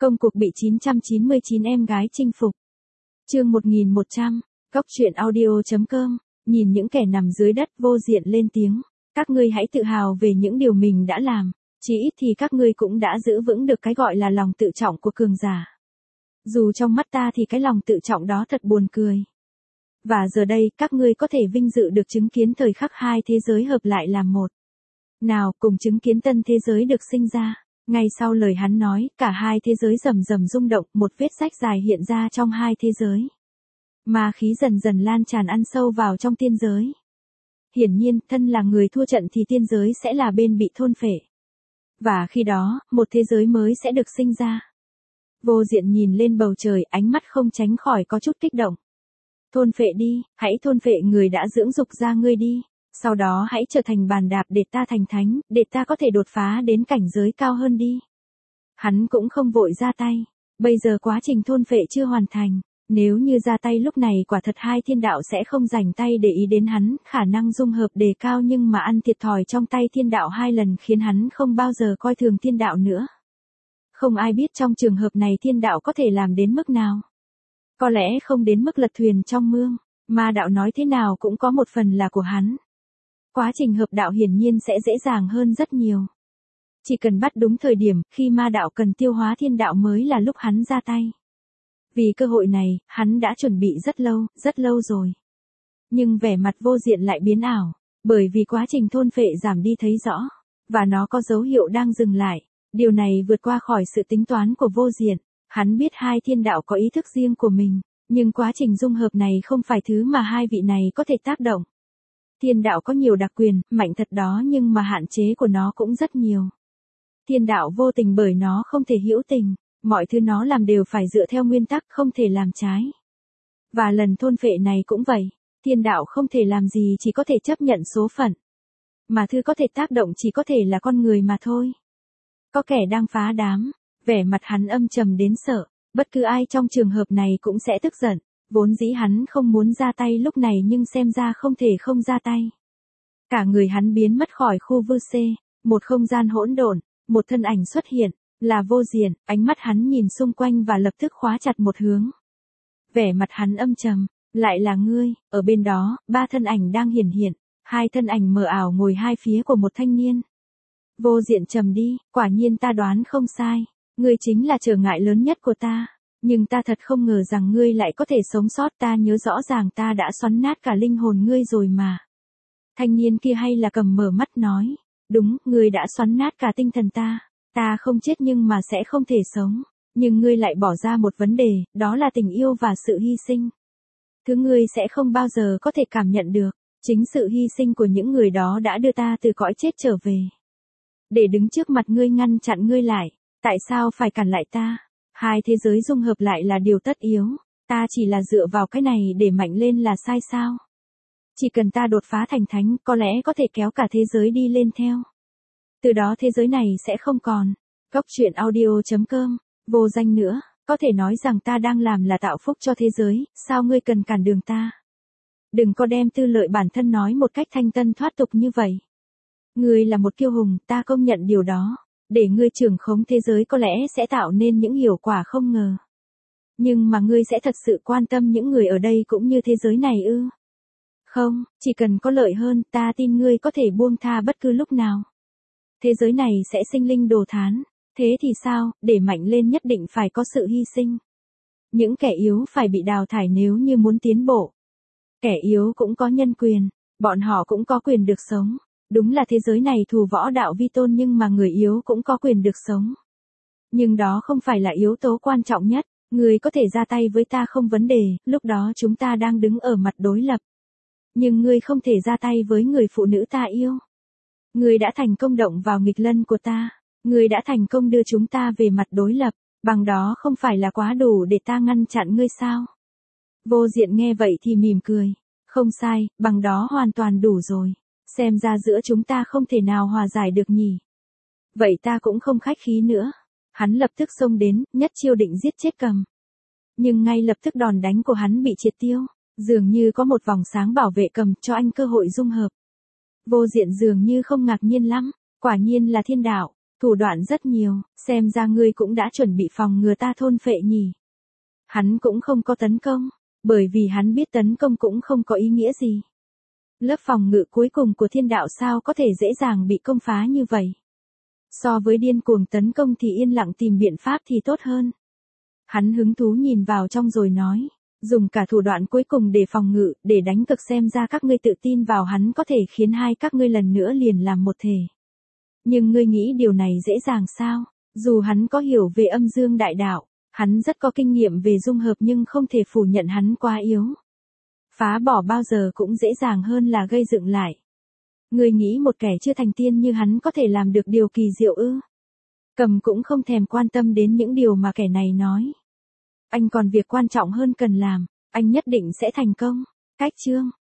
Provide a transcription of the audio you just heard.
Công cuộc bị 999 em gái chinh phục. Chương 1100, Cốc truyện audio.com, nhìn những kẻ nằm dưới đất Vô Diện lên tiếng. Các ngươi hãy tự hào về những điều mình đã làm, chỉ ít thì các ngươi cũng đã giữ vững được cái gọi là lòng tự trọng của cường giả. Dù trong mắt ta thì cái lòng tự trọng đó thật buồn cười. Và giờ đây các ngươi có thể vinh dự được chứng kiến thời khắc hai thế giới hợp lại làm một. Nào cùng chứng kiến tân thế giới được sinh ra. Ngay sau lời hắn nói, cả hai thế giới rầm rầm rung động, một vết rách dài hiện ra trong hai thế giới. Ma khí dần dần lan tràn ăn sâu vào trong tiên giới. Hiển nhiên, thân là người thua trận thì tiên giới sẽ là bên bị thôn phệ. Và khi đó, một thế giới mới sẽ được sinh ra. Vô Diện nhìn lên bầu trời, ánh mắt không tránh khỏi có chút kích động. Thôn phệ đi, hãy thôn phệ người đã dưỡng dục ra ngươi đi. Sau đó hãy trở thành bàn đạp để ta thành thánh, để ta có thể đột phá đến cảnh giới cao hơn đi. Hắn cũng không vội ra tay. Bây giờ quá trình thôn phệ chưa hoàn thành. Nếu như ra tay lúc này quả thật hai thiên đạo sẽ không rảnh tay để ý đến hắn, khả năng dung hợp đề cao nhưng mà ăn thiệt thòi trong tay thiên đạo hai lần khiến hắn không bao giờ coi thường thiên đạo nữa. Không ai biết trong trường hợp này thiên đạo có thể làm đến mức nào. Có lẽ không đến mức lật thuyền trong mương, ma đạo nói thế nào cũng có một phần là của hắn. Quá trình hợp đạo hiển nhiên sẽ dễ dàng hơn rất nhiều. Chỉ cần bắt đúng thời điểm, khi ma đạo cần tiêu hóa thiên đạo mới là lúc hắn ra tay. Vì cơ hội này, hắn đã chuẩn bị rất lâu rồi. Nhưng vẻ mặt Vô Diện lại biến ảo, bởi vì quá trình thôn phệ giảm đi thấy rõ, và nó có dấu hiệu đang dừng lại. Điều này vượt qua khỏi sự tính toán của Vô Diện. Hắn biết hai thiên đạo có ý thức riêng của mình, nhưng quá trình dung hợp này không phải thứ mà hai vị này có thể tác động. Thiên đạo có nhiều đặc quyền, mạnh thật đó nhưng mà hạn chế của nó cũng rất nhiều. Thiên đạo vô tình bởi nó không thể hữu tình, mọi thứ nó làm đều phải dựa theo nguyên tắc không thể làm trái. Và lần thôn phệ này cũng vậy, thiên đạo không thể làm gì chỉ có thể chấp nhận số phận. Mà thứ có thể tác động chỉ có thể là con người mà thôi. Có kẻ đang phá đám, vẻ mặt hắn âm trầm đến sợ, bất cứ ai trong trường hợp này cũng sẽ tức giận. Vốn dĩ hắn không muốn ra tay lúc này nhưng xem ra không thể không ra tay. Cả người hắn biến mất khỏi khu vư xê, một không gian hỗn độn, một thân ảnh xuất hiện, là Vô Diện, ánh mắt hắn nhìn xung quanh và lập tức khóa chặt một hướng. Vẻ mặt hắn âm trầm, lại là ngươi, ở bên đó, ba thân ảnh đang hiển hiện, hai thân ảnh mờ ảo ngồi hai phía của một thanh niên. Vô Diện trầm đi, quả nhiên ta đoán không sai, ngươi chính là trở ngại lớn nhất của ta. Nhưng ta thật không ngờ rằng ngươi lại có thể sống sót, ta nhớ rõ ràng ta đã xoắn nát cả linh hồn ngươi rồi mà. Thanh niên kia hay là cầm mở mắt nói, đúng, ngươi đã xoắn nát cả tinh thần ta không chết nhưng mà sẽ không thể sống. Nhưng ngươi lại bỏ ra một vấn đề, đó là tình yêu và sự hy sinh. Thứ ngươi sẽ không bao giờ có thể cảm nhận được, chính sự hy sinh của những người đó đã đưa ta từ cõi chết trở về. Để đứng trước mặt ngươi ngăn chặn ngươi lại, tại sao phải cản lại ta? Hai thế giới dung hợp lại là điều tất yếu, ta chỉ là dựa vào cái này để mạnh lên là sai sao? Chỉ cần ta đột phá thành thánh, có lẽ có thể kéo cả thế giới đi lên theo. Từ đó thế giới này sẽ không còn. Cốc truyện audio.com, vô danh nữa, có thể nói rằng ta đang làm là tạo phúc cho thế giới, sao ngươi cần cản đường ta? Đừng có đem tư lợi bản thân nói một cách thanh tân thoát tục như vậy. Ngươi là một kiêu hùng, ta công nhận điều đó. Để ngươi trưởng khống thế giới có lẽ sẽ tạo nên những hiệu quả không ngờ. Nhưng mà ngươi sẽ thật sự quan tâm những người ở đây cũng như thế giới này ư? Không, chỉ cần có lợi hơn, ta tin ngươi có thể buông tha bất cứ lúc nào. Thế giới này sẽ sinh linh đồ thán. Thế thì sao, để mạnh lên nhất định phải có sự hy sinh. Những kẻ yếu phải bị đào thải nếu như muốn tiến bộ. Kẻ yếu cũng có nhân quyền, bọn họ cũng có quyền được sống. Đúng là thế giới này thù võ đạo vi tôn nhưng mà người yếu cũng có quyền được sống. Nhưng đó không phải là yếu tố quan trọng nhất, người có thể ra tay với ta không vấn đề, lúc đó chúng ta đang đứng ở mặt đối lập. Nhưng ngươi không thể ra tay với người phụ nữ ta yêu. Ngươi đã thành công động vào nghịch lân của ta, ngươi đã thành công đưa chúng ta về mặt đối lập, bằng đó không phải là quá đủ để ta ngăn chặn ngươi sao? Vô Diện nghe vậy thì mỉm cười, không sai, bằng đó hoàn toàn đủ rồi. Xem ra giữa chúng ta không thể nào hòa giải được nhỉ. Vậy ta cũng không khách khí nữa. Hắn lập tức xông đến, nhất chiêu định giết chết Cầm. Nhưng ngay lập tức đòn đánh của hắn bị triệt tiêu. Dường như có một vòng sáng bảo vệ Cầm cho anh cơ hội dung hợp. Vô Diện dường như không ngạc nhiên lắm. Quả nhiên là thiên đạo. Thủ đoạn rất nhiều, xem ra ngươi cũng đã chuẩn bị phòng ngừa ta thôn phệ nhỉ. Hắn cũng không có tấn công, bởi vì hắn biết tấn công cũng không có ý nghĩa gì. Lớp phòng ngự cuối cùng của thiên đạo sao có thể dễ dàng bị công phá như vậy. So với điên cuồng tấn công thì yên lặng tìm biện pháp thì tốt hơn. Hắn hứng thú nhìn vào trong rồi nói, dùng cả thủ đoạn cuối cùng để phòng ngự, để đánh cực xem ra các ngươi tự tin vào hắn có thể khiến hai các ngươi lần nữa liền làm một thể. Nhưng ngươi nghĩ điều này dễ dàng sao? Dù hắn có hiểu về âm dương đại đạo, hắn rất có kinh nghiệm về dung hợp nhưng không thể phủ nhận hắn quá yếu. Phá bỏ bao giờ cũng dễ dàng hơn là gây dựng lại. Ngươi nghĩ một kẻ chưa thành tiên như hắn có thể làm được điều kỳ diệu ư? Cầm cũng không thèm quan tâm đến những điều mà kẻ này nói. Anh còn việc quan trọng hơn cần làm, anh nhất định sẽ thành công. Cách chương